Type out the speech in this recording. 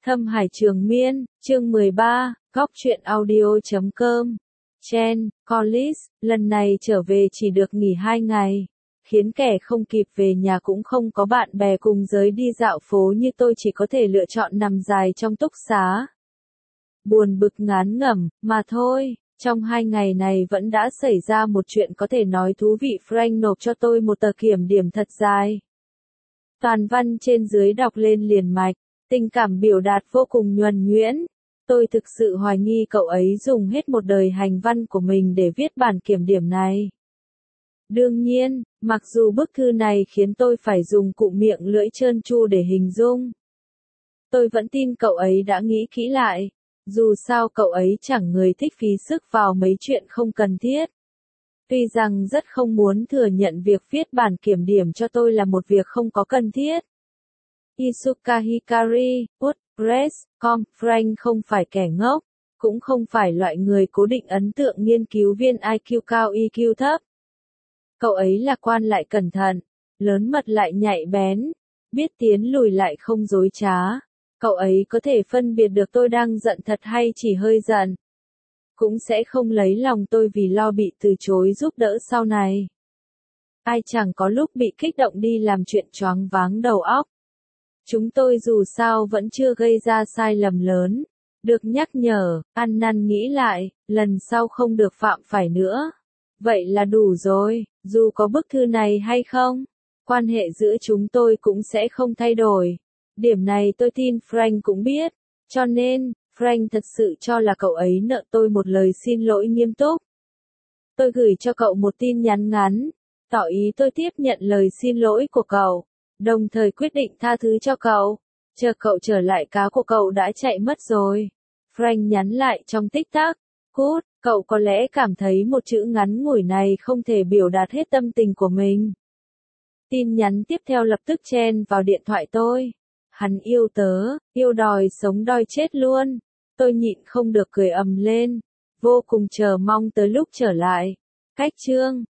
Thâm Hải Trường Miên, chương 13, góc truyện audio.com. Chen, Collis, lần này trở về chỉ được nghỉ 2 ngày, khiến kẻ không kịp về nhà cũng không có bạn bè cùng giới đi dạo phố như tôi chỉ có thể lựa chọn nằm dài trong túc xá. Buồn bực ngán ngẩm, mà thôi, trong 2 ngày này vẫn đã xảy ra một chuyện có thể nói thú vị. Frank nộp cho tôi một tờ kiểm điểm thật dài. Toàn văn trên dưới đọc lên liền mạch. Tình cảm biểu đạt vô cùng nhuần nhuyễn. Tôi thực sự hoài nghi cậu ấy dùng hết một đời hành văn của mình để viết bản kiểm điểm này. Đương nhiên, mặc dù bức thư này khiến tôi phải dùng cụm miệng lưỡi trơn tru để hình dung, tôi vẫn tin cậu ấy đã nghĩ kỹ lại. Dù sao cậu ấy chẳng người thích phí sức vào mấy chuyện không cần thiết. Tuy rằng rất không muốn thừa nhận việc viết bản kiểm điểm cho tôi là một việc không có cần thiết. Isuka Hikari, WordPress.com. Frank không phải kẻ ngốc, cũng không phải loại người cố định ấn tượng nghiên cứu viên IQ cao EQ thấp. Cậu ấy lạc quan lại cẩn thận, lớn mật lại nhạy bén, biết tiến lùi lại không dối trá. Cậu ấy có thể phân biệt được tôi đang giận thật hay chỉ hơi giận. Cũng sẽ không lấy lòng tôi vì lo bị từ chối giúp đỡ sau này. Ai chẳng có lúc bị kích động đi làm chuyện choáng váng đầu óc. Chúng tôi dù sao vẫn chưa gây ra sai lầm lớn. Được nhắc nhở, ăn năn nghĩ lại, lần sau không được phạm phải nữa. Vậy là đủ rồi, dù có bức thư này hay không, quan hệ giữa chúng tôi cũng sẽ không thay đổi. Điểm này tôi tin Frank cũng biết, cho nên, Frank thật sự cho là cậu ấy nợ tôi một lời xin lỗi nghiêm túc. Tôi gửi cho cậu một tin nhắn ngắn, tỏ ý tôi tiếp nhận lời xin lỗi của cậu, đồng thời quyết định tha thứ cho cậu. Chờ cậu trở lại cá của cậu đã chạy mất rồi. Frank nhắn lại trong tích tắc. Cút, cậu có lẽ cảm thấy một chữ ngắn ngủi này không thể biểu đạt hết tâm tình của mình. Tin nhắn tiếp theo lập tức chen vào điện thoại tôi. Hắn yêu tớ, yêu đòi sống đòi chết luôn. Tôi nhịn không được cười ầm lên. Vô cùng chờ mong tới lúc trở lại. Cách chương.